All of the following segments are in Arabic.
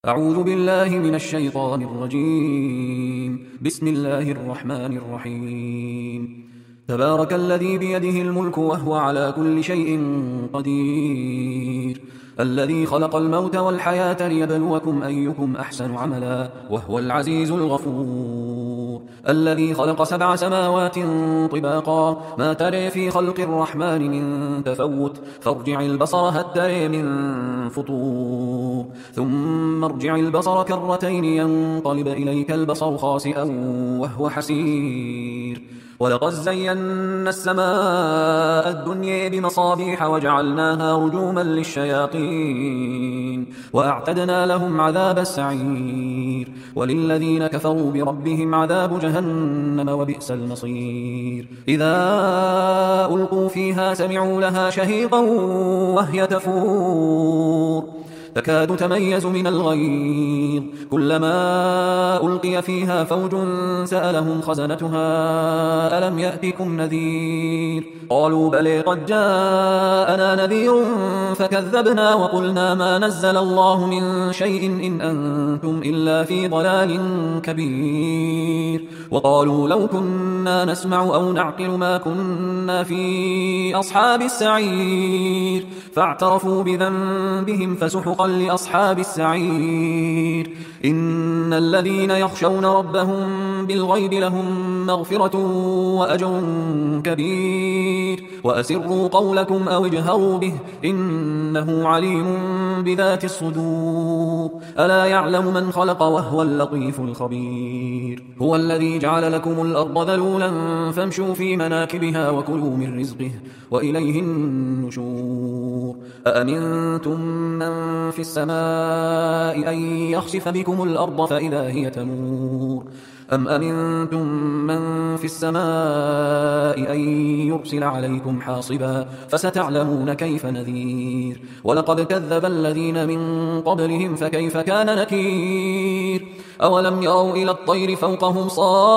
أعوذ بالله من الشيطان الرجيم. بسم الله الرحمن الرحيم. تبارك الذي بيده الملك وهو على كل شيء قدير، الذي خلق الموت والحياة ليبلوكم أيكم أحسن عملا وهو العزيز الغفور، الذي خلق 7 سماوات طباقا ما ترى في خلق الرحمن من تفوت، فارجع البصر هل ترى من فطور، ثم ارجع البصر كرتين ينقلب إليك البصر خاسئا وهو حسير. ولقد زينا السماء الدنيا بمصابيح وجعلناها رجوما للشياطين وأعتدنا لهم عذاب السعير، وللذين كفروا بربهم عذاب جهنم وبئس المصير. إذا ألقوا فيها سمعوا لها شهيقا وهي تفور تكاد تميز من الغيظ، كلما ألقي فيها فوج سألهم خزنتها ألم يأتكم نذير، قالوا بلى قد جاءنا نذير فكذبنا وقلنا ما نزل الله من شيء إن أنتم إلا في ضلال كبير، وقالوا لو كنا نسمع أو نعقل ما كنا في أصحاب السعير، فاعترفوا بذنبهم فسحقا لأصحاب السعير. إن الذين يخشون ربهم بالغيب لهم مغفرة وأجر كبير، وأسروا قولكم أو اجهروا به إنه عليم بذات الصدور، ألا يعلم من خلق وهو اللطيف الخبير. هو الذي جعل لكم الأرض ذلولا فامشوا في مناكبها وكلوا من رزقه وإليه النشور. أأمنتم من في السماء أن يخسف بكم الأرض فإذا هي تمور، أم أمنتم من في السماء أن يرسل عليكم حاصبا فستعلمون كيف نذير. ولقد كذب الذين من قبلهم فكيف كان نكير. أولم يروا إلى الطير فوقهم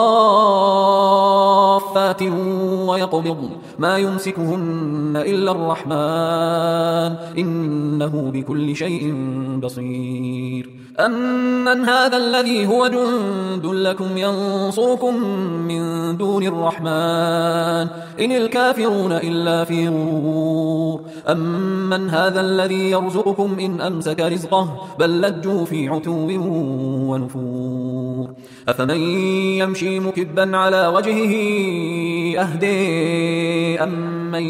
صافات ويقبضن ما يمسكهن إلا الرحمن إنه بكل شيء بصير. أمن هذا الذي هو جند لكم ينصركم من دون الرحمن إن الكافرون إلا في غرور. أمن هذا الذي يرزقكم إن أمسك رزقه بل لجوا في عتو ونفور. أفمن يمشي مكبا على وجهه أهدي أمن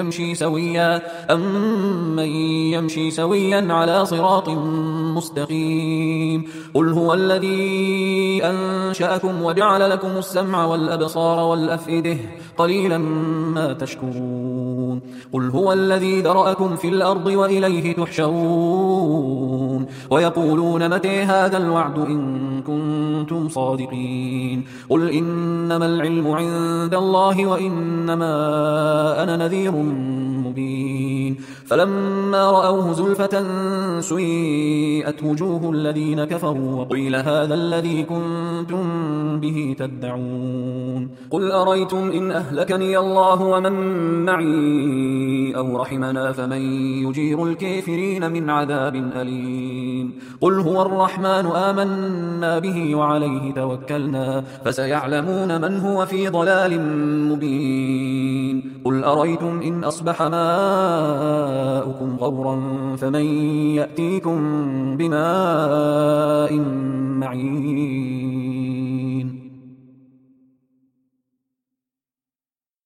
يمشي سويا على صراط مستقيم. قل هو الذي أنشأكم وجعل لكم السمع والأبصار والأفئدة قليلا ما تشكرون. قل هو الذي ذرأكم في الأرض وإليه تحشرون. ويقولون متى هذا الوعد إن كنتم صادقين. قل إنما العلم عند الله وإنما أنا نذير مبين. فلما رأوه زلفة سيئت وجوه الذين كفروا وقيل هذا الذي كنتم به تدعون. قل أريتم إن أهلكني الله ومن معي أو رحمنا فمن يجير الكافرين من عذاب أليم. قل هو الرحمن آمنا به وعليه توكلنا فسيعلمون من هو في ضلال مبين. قل أريتم إن أصبح ماؤكم غورا فمن يأتيكم بماء معين.